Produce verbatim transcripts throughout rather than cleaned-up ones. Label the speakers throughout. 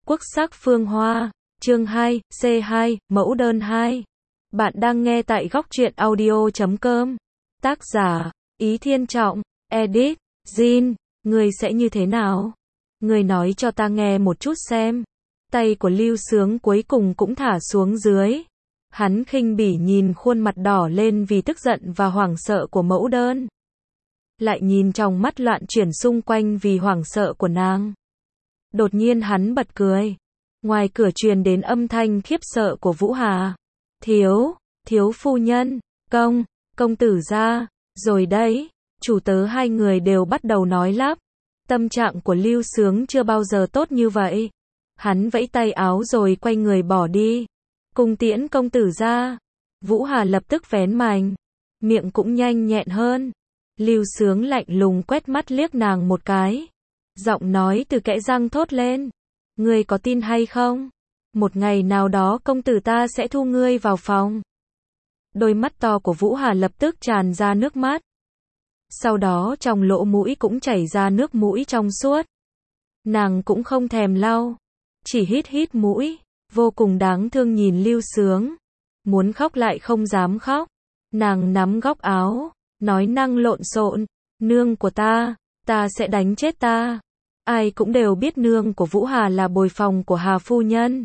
Speaker 1: Quốc sắc phương hoa, chương hai, C hai, mẫu đơn hai. Bạn đang nghe tại góc truyện audio chấm com. Tác giả, Ý Thiên Trọng, edit, Jin, người sẽ như thế nào? Người nói cho ta nghe một chút xem. Tay của Lưu Sướng cuối cùng cũng thả xuống dưới. Hắn khinh bỉ nhìn khuôn mặt đỏ lên vì tức giận và hoảng sợ của mẫu đơn. Lại nhìn trong mắt loạn chuyển xung quanh vì hoảng sợ của nàng. Đột nhiên hắn bật cười. Ngoài cửa truyền đến âm thanh khiếp sợ của Vũ Hà. Thiếu, thiếu phu nhân, công, công tử gia, rồi đấy, chủ tớ hai người đều bắt đầu nói lắp. Tâm trạng của Lưu Sướng chưa bao giờ tốt như vậy. Hắn vẫy tay áo rồi quay người bỏ đi. Cung tiễn công tử gia. Vũ Hà lập tức vén mành. Miệng cũng nhanh nhẹn hơn. Lưu Sướng lạnh lùng quét mắt liếc nàng một cái. Giọng nói từ kẽ răng thốt lên. Ngươi có tin hay không? Một ngày nào đó công tử ta sẽ thu ngươi vào phòng. Đôi mắt to của Vũ Hà lập tức tràn ra nước mắt. Sau đó trong lỗ mũi cũng chảy ra nước mũi trong suốt. Nàng cũng không thèm lau. Chỉ hít hít mũi. Vô cùng đáng thương nhìn Lưu Sướng. Muốn khóc lại không dám khóc. Nàng nắm góc áo. Nói năng lộn xộn. Nương của ta. Ta sẽ đánh chết ta. Ai cũng đều biết nương của Vũ Hà là bồi phòng của Hà phu nhân.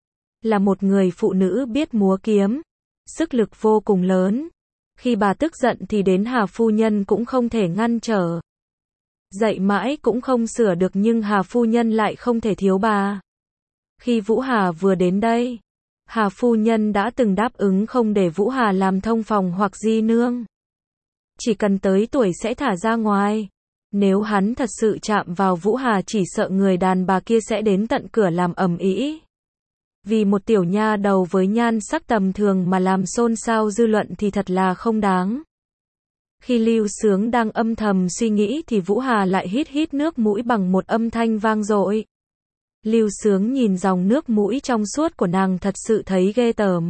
Speaker 1: Là một người phụ nữ biết múa kiếm. Sức lực vô cùng lớn. Khi bà tức giận thì đến Hà phu nhân cũng không thể ngăn trở. Dạy mãi cũng không sửa được nhưng Hà phu nhân lại không thể thiếu bà. Khi Vũ Hà vừa đến đây, Hà phu nhân đã từng đáp ứng không để Vũ Hà làm thông phòng hoặc di nương. Chỉ cần tới tuổi sẽ thả ra ngoài. Nếu hắn thật sự chạm vào Vũ Hà chỉ sợ người đàn bà kia sẽ đến tận cửa làm ầm ĩ. Vì một tiểu nha đầu với nhan sắc tầm thường mà làm xôn xao dư luận thì thật là không đáng. Khi Lưu Sướng đang âm thầm suy nghĩ thì Vũ Hà lại hít hít nước mũi bằng một âm thanh vang dội. Lưu Sướng nhìn dòng nước mũi trong suốt của nàng thật sự thấy ghê tởm.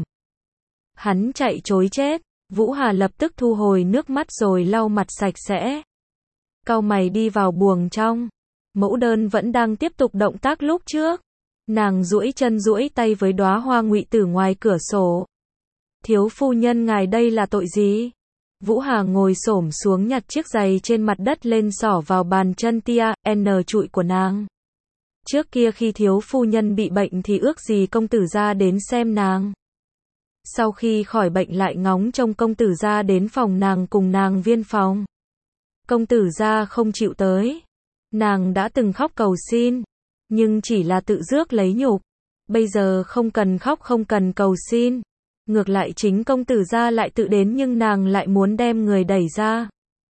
Speaker 1: Hắn chạy trối chết. Vũ Hà lập tức thu hồi nước mắt rồi lau mặt sạch sẽ. Cau mày đi vào buồng trong. Mẫu đơn vẫn đang tiếp tục động tác lúc trước. Nàng duỗi chân duỗi tay với đóa hoa ngụy tử ngoài cửa sổ. Thiếu phu nhân ngài đây là tội gì? Vũ Hà ngồi xổm xuống nhặt chiếc giày trên mặt đất lên xỏ vào bàn chân tia n trụi của nàng. Trước kia khi thiếu phu nhân bị bệnh thì ước gì công tử gia đến xem nàng. Sau khi khỏi bệnh lại ngóng trông công tử gia đến phòng nàng cùng nàng viên phòng. Công tử gia không chịu tới. Nàng đã từng khóc cầu xin, nhưng chỉ là tự rước lấy nhục. Bây giờ không cần khóc không cần cầu xin. Ngược lại chính công tử gia lại tự đến nhưng nàng lại muốn đem người đẩy ra.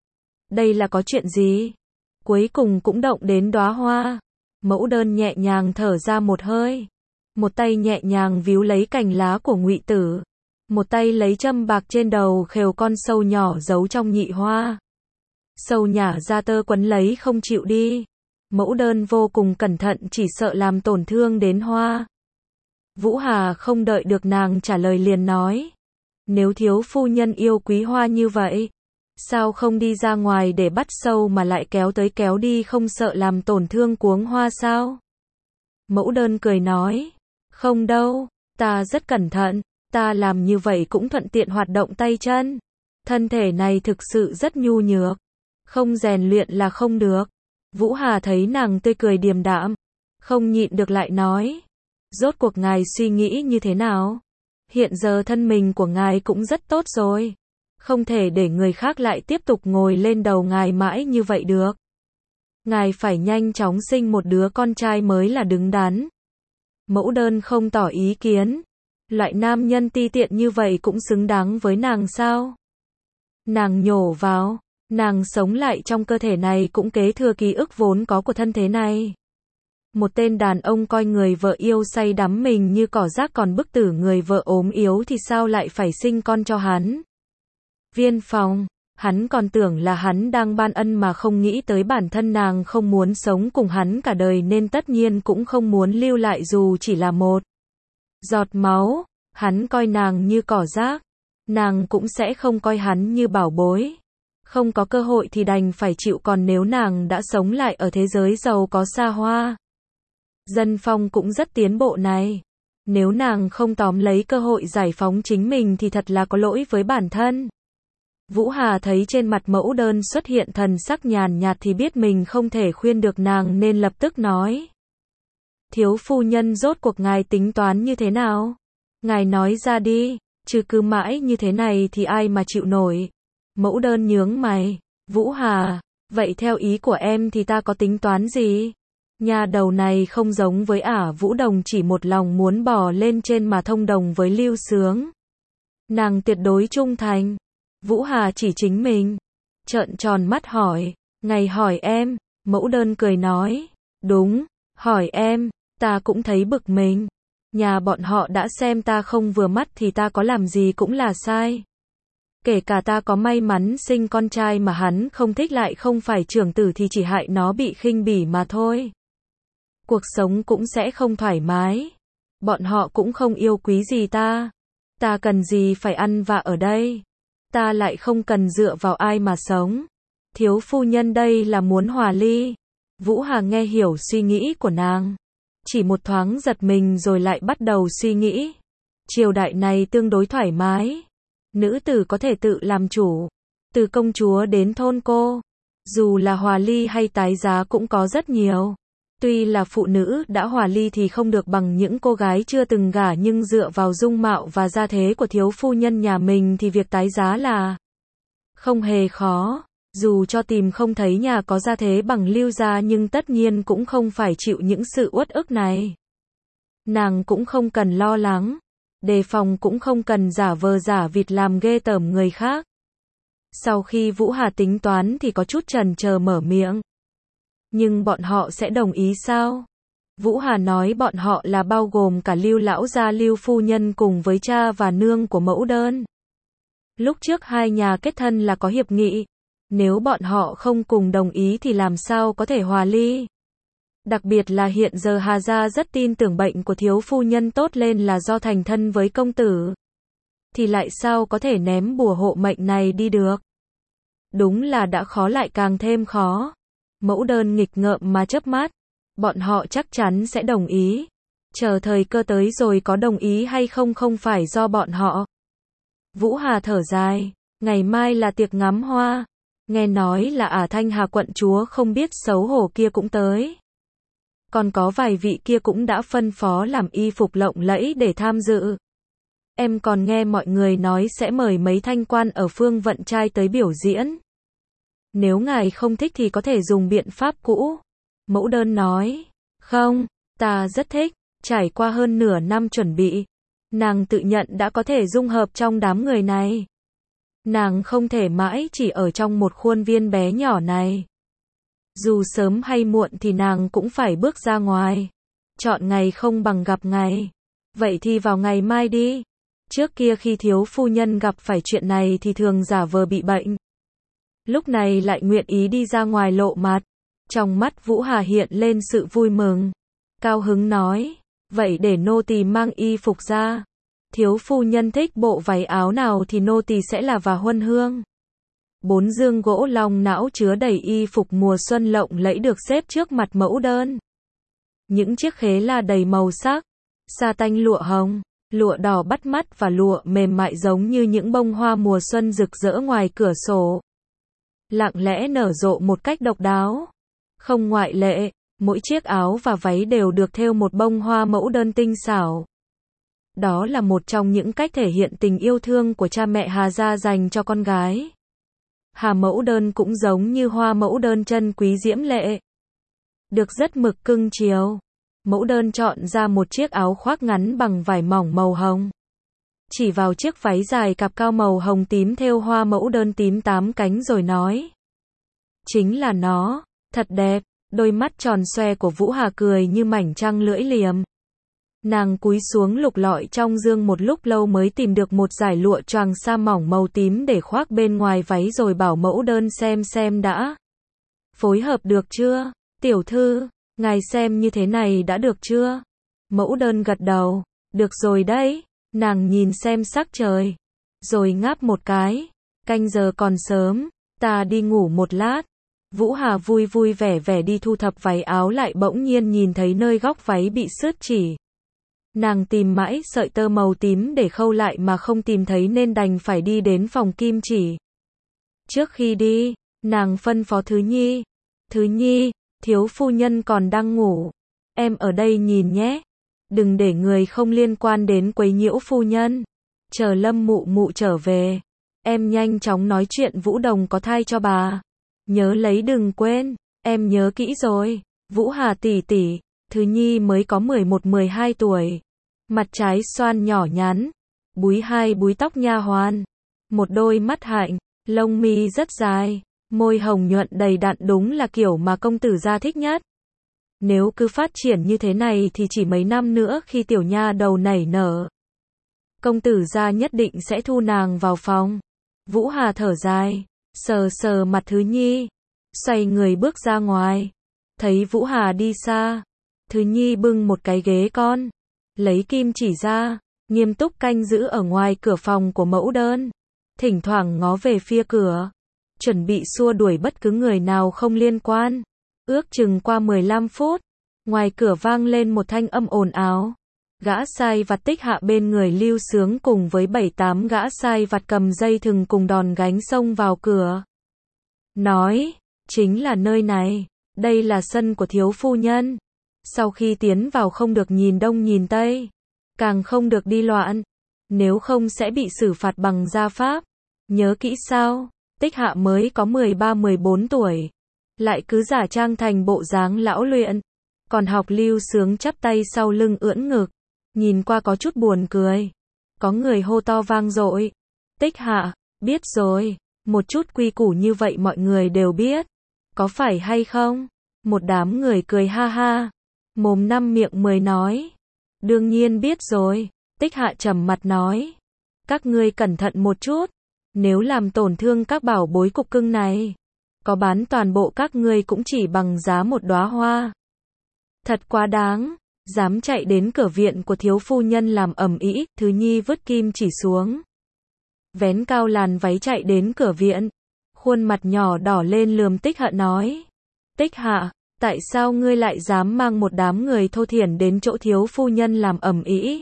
Speaker 1: Đây là có chuyện gì? Cuối cùng cũng động đến đóa hoa. Mẫu đơn nhẹ nhàng thở ra một hơi. Một tay nhẹ nhàng víu lấy cành lá của ngụy tử. Một tay lấy châm bạc trên đầu khều con sâu nhỏ giấu trong nhị hoa. Sâu nhả ra tơ quấn lấy không chịu đi. Mẫu đơn vô cùng cẩn thận chỉ sợ làm tổn thương đến hoa. Vũ Hà không đợi được nàng trả lời liền nói. Nếu thiếu phu nhân yêu quý hoa như vậy, sao không đi ra ngoài để bắt sâu mà lại kéo tới kéo đi không sợ làm tổn thương cuống hoa sao? Mẫu đơn cười nói. Không đâu, ta rất cẩn thận, ta làm như vậy cũng thuận tiện hoạt động tay chân. Thân thể này thực sự rất nhu nhược. Không rèn luyện là không được. Vũ Hà thấy nàng tươi cười điềm đạm. Không nhịn được lại nói. Rốt cuộc ngài suy nghĩ như thế nào? Hiện giờ thân mình của ngài cũng rất tốt rồi. Không thể để người khác lại tiếp tục ngồi lên đầu ngài mãi như vậy được. Ngài phải nhanh chóng sinh một đứa con trai mới là đứng đắn. Mẫu đơn không tỏ ý kiến. Loại nam nhân ti tiện như vậy cũng xứng đáng với nàng sao? Nàng nhổ vào. Nàng sống lại trong cơ thể này cũng kế thừa ký ức vốn có của thân thế này. Một tên đàn ông coi người vợ yêu say đắm mình như cỏ rác còn bức tử người vợ ốm yếu thì sao lại phải sinh con cho hắn. Viên phòng, hắn còn tưởng là hắn đang ban ân mà không nghĩ tới bản thân nàng không muốn sống cùng hắn cả đời nên tất nhiên cũng không muốn lưu lại dù chỉ là một giọt máu. Hắn coi nàng như cỏ rác, nàng cũng sẽ không coi hắn như bảo bối. Không có cơ hội thì đành phải chịu còn nếu nàng đã sống lại ở thế giới giàu có xa hoa. Dân phong cũng rất tiến bộ này. Nếu nàng không tóm lấy cơ hội giải phóng chính mình thì thật là có lỗi với bản thân. Vũ Hà thấy trên mặt mẫu đơn xuất hiện thần sắc nhàn nhạt thì biết mình không thể khuyên được nàng nên lập tức nói. Thiếu phu nhân rốt cuộc ngài tính toán như thế nào? Ngài nói ra đi, chứ cứ mãi như thế này thì ai mà chịu nổi. Mẫu đơn nhướng mày. Vũ Hà, vậy theo ý của em thì ta có tính toán gì? Nhà đầu này không giống với ả Vũ Đồng chỉ một lòng muốn bò lên trên mà thông đồng với Lưu Sướng. Nàng tuyệt đối trung thành. Vũ Hà chỉ chính mình. Trợn tròn mắt hỏi. Ngày hỏi em, mẫu đơn cười nói. Đúng, hỏi em, ta cũng thấy bực mình. Nhà bọn họ đã xem ta không vừa mắt thì ta có làm gì cũng là sai. Kể cả ta có may mắn sinh con trai mà hắn không thích lại không phải trưởng tử thì chỉ hại nó bị khinh bỉ mà thôi. Cuộc sống cũng sẽ không thoải mái. Bọn họ cũng không yêu quý gì ta. Ta cần gì phải ăn vạ ở đây. Ta lại không cần dựa vào ai mà sống. Thiếu phu nhân đây là muốn hòa ly. Vũ Hà nghe hiểu suy nghĩ của nàng. Chỉ một thoáng giật mình rồi lại bắt đầu suy nghĩ. Triều đại này tương đối thoải mái. Nữ tử có thể tự làm chủ. Từ công chúa đến thôn cô. Dù là hòa ly hay tái giá cũng có rất nhiều. Tuy là phụ nữ đã hòa ly thì không được bằng những cô gái chưa từng gả nhưng dựa vào dung mạo và gia thế của thiếu phu nhân nhà mình thì việc tái giá là không hề khó. Dù cho tìm không thấy nhà có gia thế bằng Lưu gia nhưng tất nhiên cũng không phải chịu những sự uất ức này. Nàng cũng không cần lo lắng. Đề phòng cũng không cần giả vờ giả vịt làm ghê tởm người khác. Sau khi Vũ Hà tính toán thì có chút chần chờ mở miệng. Nhưng bọn họ sẽ đồng ý sao? Vũ Hà nói bọn họ là bao gồm cả Lưu lão gia Lưu phu nhân cùng với cha và nương của mẫu đơn. Lúc trước hai nhà kết thân là có hiệp nghị. Nếu bọn họ không cùng đồng ý thì làm sao có thể hòa ly? Đặc biệt là hiện giờ Hà gia rất tin tưởng bệnh của thiếu phu nhân tốt lên là do thành thân với công tử. Thì lại sao có thể ném bùa hộ mệnh này đi được? Đúng là đã khó lại càng thêm khó. Mẫu đơn nghịch ngợm mà chớp mắt. Bọn họ chắc chắn sẽ đồng ý. Chờ thời cơ tới rồi có đồng ý hay không không phải do bọn họ. Vũ Hà thở dài. Ngày mai là tiệc ngắm hoa. Nghe nói là ả Thanh Hà quận chúa không biết xấu hổ kia cũng tới. Còn có vài vị kia cũng đã phân phó làm y phục lộng lẫy để tham dự. Em còn nghe mọi người nói sẽ mời mấy thanh quan ở phương vận trai tới biểu diễn. Nếu ngài không thích thì có thể dùng biện pháp cũ. Mẫu đơn nói. Không, ta rất thích. Trải qua hơn nửa năm chuẩn bị. Nàng tự nhận đã có thể dung hợp trong đám người này. Nàng không thể mãi chỉ ở trong một khuôn viên bé nhỏ này. Dù sớm hay muộn thì nàng cũng phải bước ra ngoài. Chọn ngày không bằng gặp ngày. Vậy thì vào ngày mai đi. Trước kia khi thiếu phu nhân gặp phải chuyện này thì thường giả vờ bị bệnh. Lúc này lại nguyện ý đi ra ngoài lộ mặt. Trong mắt Vũ Hà hiện lên sự vui mừng. Cao hứng nói. Vậy để nô tỳ mang y phục ra. Thiếu phu nhân thích bộ váy áo nào thì nô tỳ sẽ là và huân hương. Bốn dương gỗ long não chứa đầy y phục mùa xuân lộng lẫy được xếp trước mặt mẫu đơn. Những chiếc khế là đầy màu sắc. Sa tanh lụa hồng, lụa đỏ bắt mắt và lụa mềm mại giống như những bông hoa mùa xuân rực rỡ ngoài cửa sổ. Lặng lẽ nở rộ một cách độc đáo. Không ngoại lệ, mỗi chiếc áo và váy đều được thêu một bông hoa mẫu đơn tinh xảo. Đó là một trong những cách thể hiện tình yêu thương của cha mẹ Hà gia dành cho con gái. Hà mẫu đơn cũng giống như hoa mẫu đơn chân quý diễm lệ. Được rất mực cưng chiều. Mẫu đơn chọn ra một chiếc áo khoác ngắn bằng vải mỏng màu hồng. Chỉ vào chiếc váy dài cạp cao màu hồng tím thêu hoa mẫu đơn tím tám cánh rồi nói. Chính là nó, thật đẹp. Đôi mắt tròn xoe của Vũ Hà cười như mảnh trăng lưỡi liềm. Nàng cúi xuống lục lọi trong dương một lúc lâu mới tìm được một dải lụa choàng sa mỏng màu tím để khoác bên ngoài váy rồi bảo mẫu đơn xem xem đã. Phối hợp được chưa? Tiểu thư, ngài xem như thế này đã được chưa? Mẫu đơn gật đầu. Được rồi đấy. Nàng nhìn xem sắc trời. Rồi ngáp một cái. Canh giờ còn sớm. Ta đi ngủ một lát. Vũ Hà vui vui vẻ vẻ đi thu thập váy áo lại bỗng nhiên nhìn thấy nơi góc váy bị sứt chỉ. Nàng tìm mãi sợi tơ màu tím để khâu lại mà không tìm thấy nên đành phải đi đến phòng kim chỉ. Trước khi đi, nàng phân phó Thứ Nhi. Thứ Nhi, thiếu phu nhân còn đang ngủ. Em ở đây nhìn nhé. Đừng để người không liên quan đến quấy nhiễu phu nhân. Chờ Lâm mụ mụ trở về. Em nhanh chóng nói chuyện Vũ Đồng có thai cho bà. Nhớ lấy đừng quên. Em nhớ kỹ rồi. Vũ Hà tỷ tỷ. Thứ Nhi mới có mười một mười hai tuổi. Mặt trái xoan nhỏ nhắn. Búi hai búi tóc nha hoàn. Một đôi mắt hạnh. Lông mi rất dài. Môi hồng nhuận đầy đặn đúng là kiểu mà công tử gia thích nhất. Nếu cứ phát triển như thế này thì chỉ mấy năm nữa khi tiểu nha đầu nảy nở, công tử gia nhất định sẽ thu nàng vào phòng. Vũ Hà thở dài, sờ sờ mặt Thứ Nhi, xoay người bước ra ngoài. Thấy Vũ Hà đi xa, Thứ Nhi bưng một cái ghế con, lấy kim chỉ ra, nghiêm túc canh giữ ở ngoài cửa phòng của mẫu đơn, thỉnh thoảng ngó về phía cửa, chuẩn bị xua đuổi bất cứ người nào không liên quan. Ước chừng qua mười lăm phút, ngoài cửa vang lên một thanh âm ồn ào. Gã sai vặt Tích Hạ bên người Lưu Sướng cùng với bảy tám gã sai vặt cầm dây thừng cùng đòn gánh xông vào cửa. Nói, chính là nơi này, đây là sân của thiếu phu nhân. Sau khi tiến vào không được nhìn đông nhìn tây, càng không được đi loạn, nếu không sẽ bị xử phạt bằng gia pháp. Nhớ kỹ sao, Tích Hạ mới có mười ba mười bốn tuổi. Lại cứ giả trang thành bộ dáng lão luyện. Còn học Lưu Sướng chắp tay sau lưng ưỡn ngực. Nhìn qua có chút buồn cười. Có người hô to vang dội. Tích Hạ, biết rồi. Một chút quy củ như vậy mọi người đều biết. Có phải hay không? Một đám người cười ha ha. Mồm năm miệng mười nói. Đương nhiên biết rồi. Tích Hạ trầm mặt nói. Các ngươi cẩn thận một chút. Nếu làm tổn thương các bảo bối cục cưng này, có bán toàn bộ các ngươi cũng chỉ bằng giá một đóa hoa. Thật quá đáng, dám chạy đến cửa viện của thiếu phu nhân làm ầm ĩ. Thứ Nhi vứt kim chỉ xuống, vén cao làn váy chạy đến cửa viện, khuôn mặt nhỏ đỏ lên lườm Tích Hạ nói. Tích Hạ, tại sao ngươi lại dám mang một đám người thô thiển đến chỗ thiếu phu nhân làm ầm ĩ?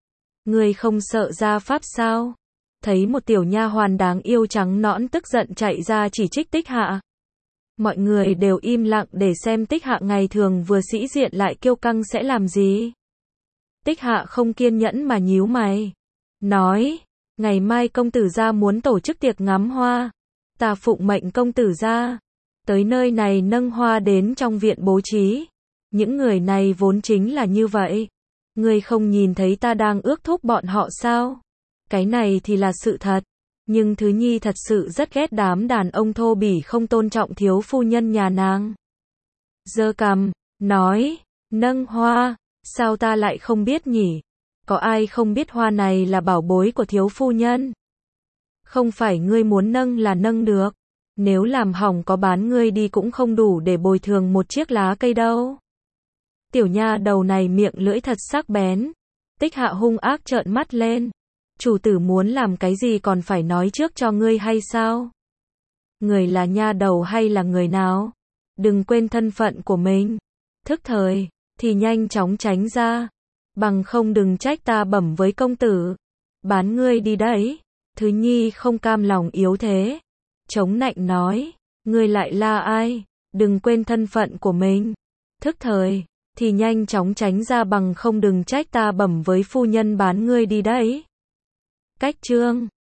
Speaker 1: Ngươi không sợ gia pháp sao? Thấy một tiểu nha hoàn đáng yêu trắng nõn tức giận chạy ra chỉ trích Tích Hạ. Mọi người đều im lặng để xem Tích Hạ ngày thường vừa sĩ diện lại kiêu căng sẽ làm gì. Tích Hạ không kiên nhẫn mà nhíu mày. Nói, ngày mai công tử gia muốn tổ chức tiệc ngắm hoa. Ta phụng mệnh công tử gia tới nơi này nâng hoa đến trong viện bố trí. Những người này vốn chính là như vậy. Ngươi không nhìn thấy ta đang ước thúc bọn họ sao? Cái này thì là sự thật. Nhưng Thứ Nhi thật sự rất ghét đám đàn ông thô bỉ không tôn trọng thiếu phu nhân nhà nàng. Giơ cằm, nói, nâng hoa, sao ta lại không biết nhỉ? Có ai không biết hoa này là bảo bối của thiếu phu nhân? Không phải ngươi muốn nâng là nâng được. Nếu làm hỏng có bán ngươi đi cũng không đủ để bồi thường một chiếc lá cây đâu. Tiểu nha đầu này miệng lưỡi thật sắc bén. Tích Hạ hung ác trợn mắt lên. Chủ tử muốn làm cái gì còn phải nói trước cho ngươi hay sao? Người là nha đầu hay là người nào? Đừng quên thân phận của mình. Thức thời, thì nhanh chóng tránh ra. Bằng không đừng trách ta bẩm với công tử. Bán ngươi đi đấy. Thứ Nhi không cam lòng yếu thế. Chống nạnh nói. Ngươi lại là ai? Đừng quên thân phận của mình. Thức thời, thì nhanh chóng tránh ra bằng không đừng trách ta bẩm với phu nhân bán ngươi đi đấy. Cách chương